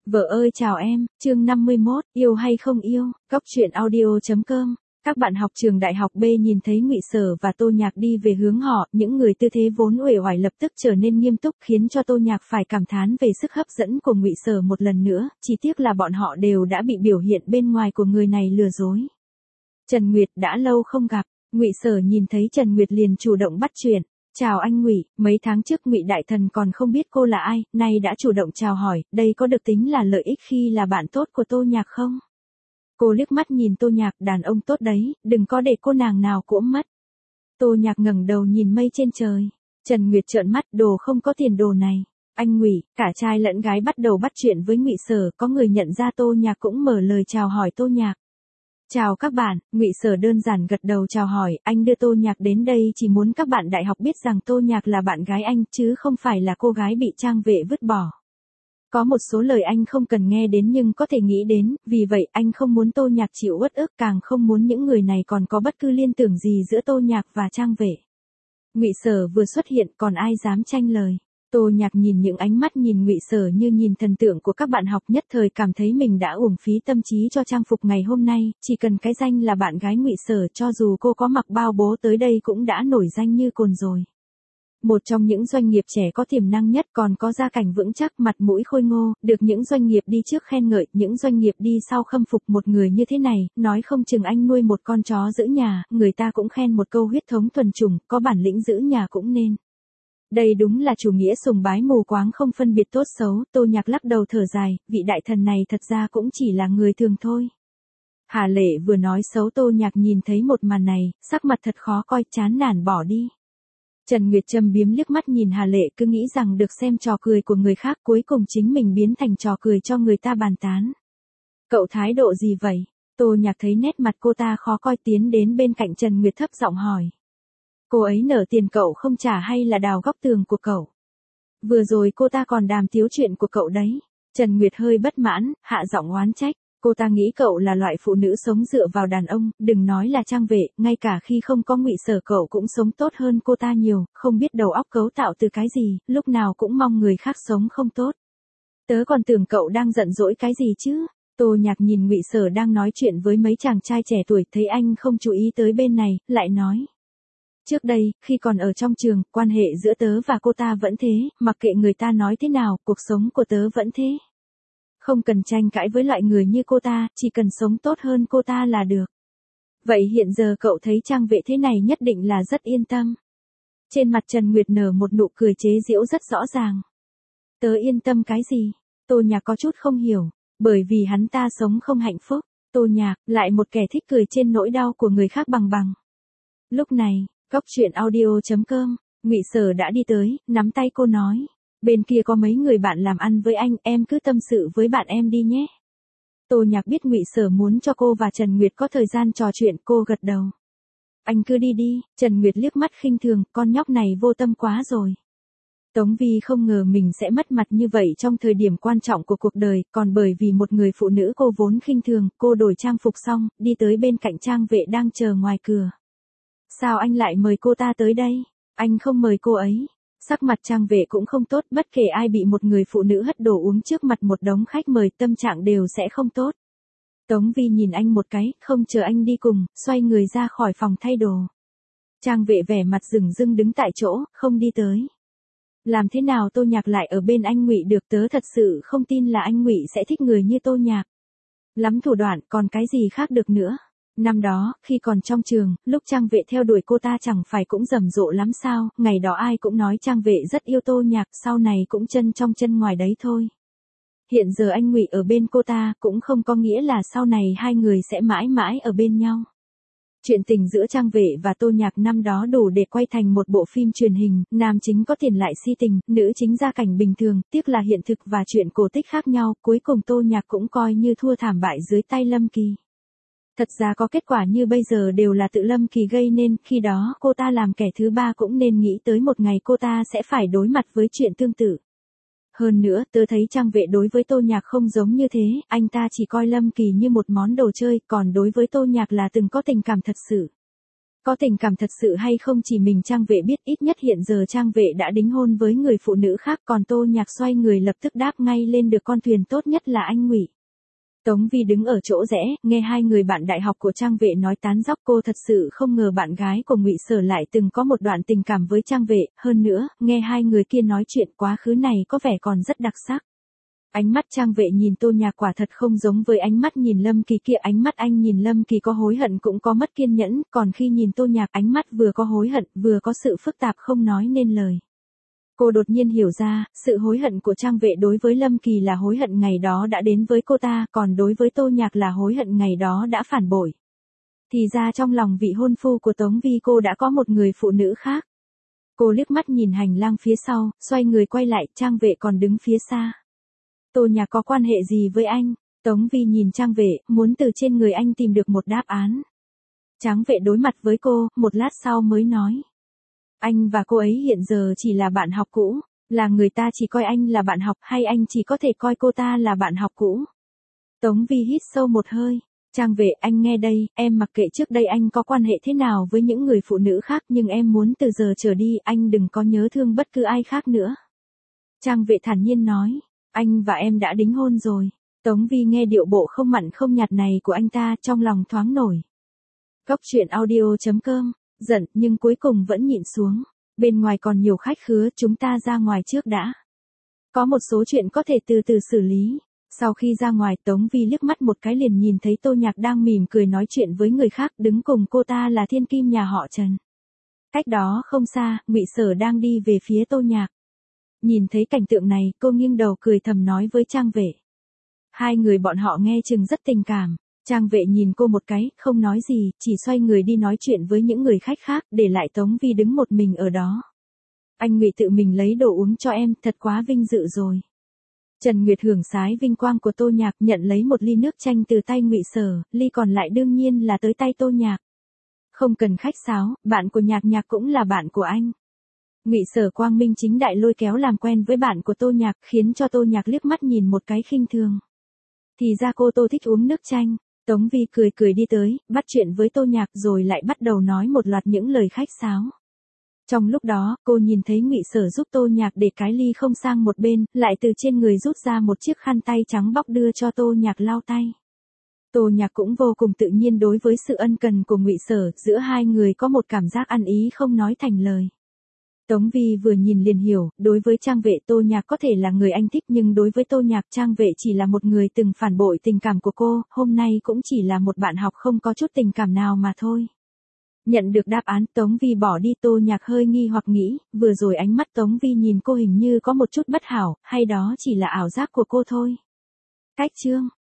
Vợ ơi chào em, chương 51, yêu hay không yêu, góc truyện audio.com. Các bạn học trường đại học B nhìn thấy Ngụy Sở và Tô Nhạc đi về hướng họ, những người tư thế vốn uể oải lập tức trở nên nghiêm túc, khiến cho Tô Nhạc phải cảm thán về sức hấp dẫn của Ngụy Sở một lần nữa, chỉ tiếc là bọn họ đều đã bị biểu hiện bên ngoài của người này lừa dối. Trần Nguyệt đã lâu không gặp, Ngụy Sở nhìn thấy Trần Nguyệt liền chủ động bắt chuyện. Chào anh Ngụy, mấy tháng trước Ngụy Đại Thần còn không biết cô là ai, nay đã chủ động chào hỏi, đây có được tính là lợi ích khi là bạn tốt của Tô Nhạc không? Cô liếc mắt nhìn Tô Nhạc, đàn ông tốt đấy, đừng có để cô nàng nào cỗm mất. Tô Nhạc ngẩng đầu nhìn mây trên trời. Trần Nguyệt trợn mắt, đồ không có tiền đồ này. Anh Ngụy, cả trai lẫn gái bắt đầu bắt chuyện với Ngụy Sở, có người nhận ra Tô Nhạc cũng mở lời chào hỏi Tô Nhạc. Chào các bạn, Ngụy Sở đơn giản gật đầu chào hỏi, anh đưa Tô Nhạc đến đây chỉ muốn các bạn đại học biết rằng Tô Nhạc là bạn gái anh chứ không phải là cô gái bị trang vệ vứt bỏ. Có một số lời anh không cần nghe đến nhưng có thể nghĩ đến, vì vậy anh không muốn Tô Nhạc chịu uất ức, càng không muốn những người này còn có bất cứ liên tưởng gì giữa Tô Nhạc và trang vệ. Ngụy Sở vừa xuất hiện còn ai dám tranh lời. Tô Nhạc nhìn những ánh mắt nhìn Ngụy Sở như nhìn thần tượng của các bạn học, nhất thời cảm thấy mình đã uổng phí tâm trí cho trang phục ngày hôm nay, chỉ cần cái danh là bạn gái Ngụy Sở, cho dù cô có mặc bao bố tới đây cũng đã nổi danh như cồn rồi. Một trong những doanh nghiệp trẻ có tiềm năng nhất, còn có gia cảnh vững chắc, mặt mũi khôi ngô, được những doanh nghiệp đi trước khen ngợi, những doanh nghiệp đi sau khâm phục. Một người như thế này, nói không chừng anh nuôi một con chó giữ nhà, người ta cũng khen một câu huyết thống thuần chủng, có bản lĩnh giữ nhà cũng nên. Đây đúng là chủ nghĩa sùng bái mù quáng không phân biệt tốt xấu. Tô Nhạc lắc đầu thở dài, vị đại thần này thật ra cũng chỉ là người thường thôi. Hà Lệ vừa nói xấu Tô Nhạc nhìn thấy một màn này, sắc mặt thật khó coi, chán nản bỏ đi. Trần Nguyệt châm biếm liếc mắt nhìn Hà Lệ, cứ nghĩ rằng được xem trò cười của người khác, cuối cùng chính mình biến thành trò cười cho người ta bàn tán. Cậu thái độ gì vậy? Tô Nhạc thấy nét mặt cô ta khó coi, tiến đến bên cạnh Trần Nguyệt thấp giọng hỏi. Cô ấy nợ tiền cậu không trả hay là đào góc tường của cậu? Vừa rồi cô ta còn đàm tiếu chuyện của cậu đấy. Trần Nguyệt hơi bất mãn, hạ giọng oán trách. Cô ta nghĩ cậu là loại phụ nữ sống dựa vào đàn ông, đừng nói là trang vệ, ngay cả khi không có Ngụy Sở cậu cũng sống tốt hơn cô ta nhiều, không biết đầu óc cấu tạo từ cái gì, lúc nào cũng mong người khác sống không tốt. Tớ còn tưởng cậu đang giận dỗi cái gì chứ? Tô Nhạc nhìn Ngụy Sở đang nói chuyện với mấy chàng trai trẻ tuổi, thấy anh không chú ý tới bên này, lại nói. Trước đây, khi còn ở trong trường, quan hệ giữa tớ và cô ta vẫn thế, mặc kệ người ta nói thế nào, cuộc sống của tớ vẫn thế. Không cần tranh cãi với loại người như cô ta, chỉ cần sống tốt hơn cô ta là được. Vậy hiện giờ cậu thấy trang vệ thế này nhất định là rất yên tâm. Trên mặt Trần Nguyệt nở một nụ cười chế giễu rất rõ ràng. Tớ yên tâm cái gì? Tô Nhạc có chút không hiểu, bởi vì hắn ta sống không hạnh phúc. Tô Nhạc, lại một kẻ thích cười trên nỗi đau của người khác bằng bằng. Lúc này, góc truyện audio.com, Ngụy Sở đã đi tới, nắm tay cô nói. Bên kia có mấy người bạn làm ăn với anh, em cứ tâm sự với bạn em đi nhé. Tô Nhạc biết Ngụy Sở muốn cho cô và Trần Nguyệt có thời gian trò chuyện, cô gật đầu. Anh cứ đi đi. Trần Nguyệt liếc mắt khinh thường, con nhóc này vô tâm quá rồi. Tống Vi không ngờ mình sẽ mất mặt như vậy trong thời điểm quan trọng của cuộc đời, còn bởi vì một người phụ nữ cô vốn khinh thường, cô đổi trang phục xong, đi tới bên cạnh trang vệ đang chờ ngoài cửa. Sao anh lại mời cô ta tới đây? Anh không mời cô ấy. Sắc mặt trang vệ cũng không tốt, bất kể ai bị một người phụ nữ hất đồ uống trước mặt một đống khách mời, tâm trạng đều sẽ không tốt. Tống Vi nhìn anh một cái, không chờ anh đi cùng, xoay người ra khỏi phòng thay đồ. Trang vệ vẻ mặt rừng rưng đứng tại chỗ, không đi tới. Làm thế nào Tô Nhạc lại ở bên anh Ngụy được, tớ thật sự không tin là anh Ngụy sẽ thích người như Tô Nhạc. Lắm thủ đoạn, còn cái gì khác được nữa. Năm đó, khi còn trong trường, lúc trang vệ theo đuổi cô ta chẳng phải cũng rầm rộ lắm sao, ngày đó ai cũng nói trang vệ rất yêu Tô Nhạc, sau này cũng chân trong chân ngoài đấy thôi. Hiện giờ anh Ngụy ở bên cô ta, cũng không có nghĩa là sau này hai người sẽ mãi mãi ở bên nhau. Chuyện tình giữa trang vệ và Tô Nhạc năm đó đủ để quay thành một bộ phim truyền hình, nam chính có tiền lại si tình, nữ chính gia cảnh bình thường, tiếc là hiện thực và chuyện cổ tích khác nhau, cuối cùng Tô Nhạc cũng coi như thua thảm bại dưới tay Lâm Kỳ. Thật ra có kết quả như bây giờ đều là tự Lâm Kỳ gây nên, khi đó cô ta làm kẻ thứ ba cũng nên nghĩ tới một ngày cô ta sẽ phải đối mặt với chuyện tương tự. Hơn nữa, tớ thấy trang vệ đối với Tô Nhạc không giống như thế, anh ta chỉ coi Lâm Kỳ như một món đồ chơi, còn đối với Tô Nhạc là từng có tình cảm thật sự. Có tình cảm thật sự hay không chỉ mình Trang Vệ biết, ít nhất hiện giờ Trang Vệ đã đính hôn với người phụ nữ khác, còn Tô Nhạc xoay người lập tức đáp ngay lên được con thuyền tốt nhất là anh Ngụy. Tống Vi đứng ở chỗ rẽ, nghe hai người bạn đại học của Trang Vệ nói tán dóc, cô thật sự không ngờ bạn gái của Ngụy Sở lại từng có một đoạn tình cảm với Trang Vệ, hơn nữa, nghe hai người kia nói chuyện quá khứ này có vẻ còn rất đặc sắc. Ánh mắt Trang Vệ nhìn Tô Nhạc quả thật không giống với ánh mắt nhìn Lâm Kỳ kia, ánh mắt anh nhìn Lâm Kỳ có hối hận cũng có mất kiên nhẫn, còn khi nhìn Tô Nhạc ánh mắt vừa có hối hận, vừa có sự phức tạp không nói nên lời. Cô đột nhiên hiểu ra, sự hối hận của Trang Vệ đối với Lâm Kỳ là hối hận ngày đó đã đến với cô ta, còn đối với Tô Nhạc là hối hận ngày đó đã phản bội. Thì ra trong lòng vị hôn phu của Tống Vi cô đã có một người phụ nữ khác. Cô liếc mắt nhìn hành lang phía sau, xoay người quay lại, Trang Vệ còn đứng phía xa. Tô Nhạc có quan hệ gì với anh? Tống Vi nhìn Trang Vệ, muốn từ trên người anh tìm được một đáp án. Trang Vệ đối mặt với cô, một lát sau mới nói. Anh và cô ấy hiện giờ chỉ là bạn học cũ, là người ta chỉ coi anh là bạn học hay anh chỉ có thể coi cô ta là bạn học cũ? Tống Vi hít sâu một hơi. Trang Vệ, anh nghe đây, em mặc kệ trước đây anh có quan hệ thế nào với những người phụ nữ khác, nhưng em muốn từ giờ trở đi anh đừng có nhớ thương bất cứ ai khác nữa. Trang Vệ thản nhiên nói. Anh và em đã đính hôn rồi. Tống Vi nghe điệu bộ không mặn không nhạt này của anh ta, trong lòng thoáng nổi. Góc truyện audio.com, giận nhưng cuối cùng vẫn nhịn xuống. Bên ngoài còn nhiều khách khứa, chúng ta ra ngoài trước đã. Có một số chuyện có thể từ từ xử lý. Sau khi ra ngoài, Tống Vi liếc mắt một cái liền nhìn thấy Tô Nhạc đang mỉm cười nói chuyện với người khác, đứng cùng cô ta là thiên kim nhà họ Trần. Cách đó không xa, Ngụy Sở đang đi về phía Tô Nhạc. Nhìn thấy cảnh tượng này, cô nghiêng đầu cười thầm nói với Trang Vệ. Hai người bọn họ nghe chừng rất tình cảm. Trang Vệ nhìn cô một cái, không nói gì, chỉ xoay người đi nói chuyện với những người khách khác, để lại Tống Vi đứng một mình ở đó. Anh Ngụy tự mình lấy đồ uống cho em, thật quá vinh dự rồi. Trần Nguyệt hưởng sái vinh quang của Tô Nhạc, nhận lấy một ly nước chanh từ tay Ngụy Sở, ly còn lại đương nhiên là tới tay Tô Nhạc. Không cần khách sáo, bạn của Nhạc Nhạc cũng là bạn của anh. Ngụy Sở quang minh chính đại lôi kéo làm quen với bạn của Tô Nhạc, khiến cho Tô Nhạc liếc mắt nhìn một cái khinh thường. Thì ra cô Tô thích uống nước chanh. Tống Vi cười cười đi tới, bắt chuyện với Tô Nhạc rồi lại bắt đầu nói một loạt những lời khách sáo. Trong lúc đó, cô nhìn thấy Ngụy Sở giúp Tô Nhạc để cái ly không sang một bên, lại từ trên người rút ra một chiếc khăn tay trắng bóc đưa cho Tô Nhạc lau tay. Tô Nhạc cũng vô cùng tự nhiên đối với sự ân cần của Ngụy Sở, giữa hai người có một cảm giác ăn ý không nói thành lời. Tống Vi vừa nhìn liền hiểu, đối với Trang Vệ Tô Nhạc có thể là người anh thích, nhưng đối với Tô Nhạc Trang Vệ chỉ là một người từng phản bội tình cảm của cô, hôm nay cũng chỉ là một bạn học không có chút tình cảm nào mà thôi. Nhận được đáp án, Tống Vi bỏ đi. Tô Nhạc hơi nghi hoặc nghĩ, vừa rồi ánh mắt Tống Vi nhìn cô hình như có một chút bất hảo, hay đó chỉ là ảo giác của cô thôi. Cách chương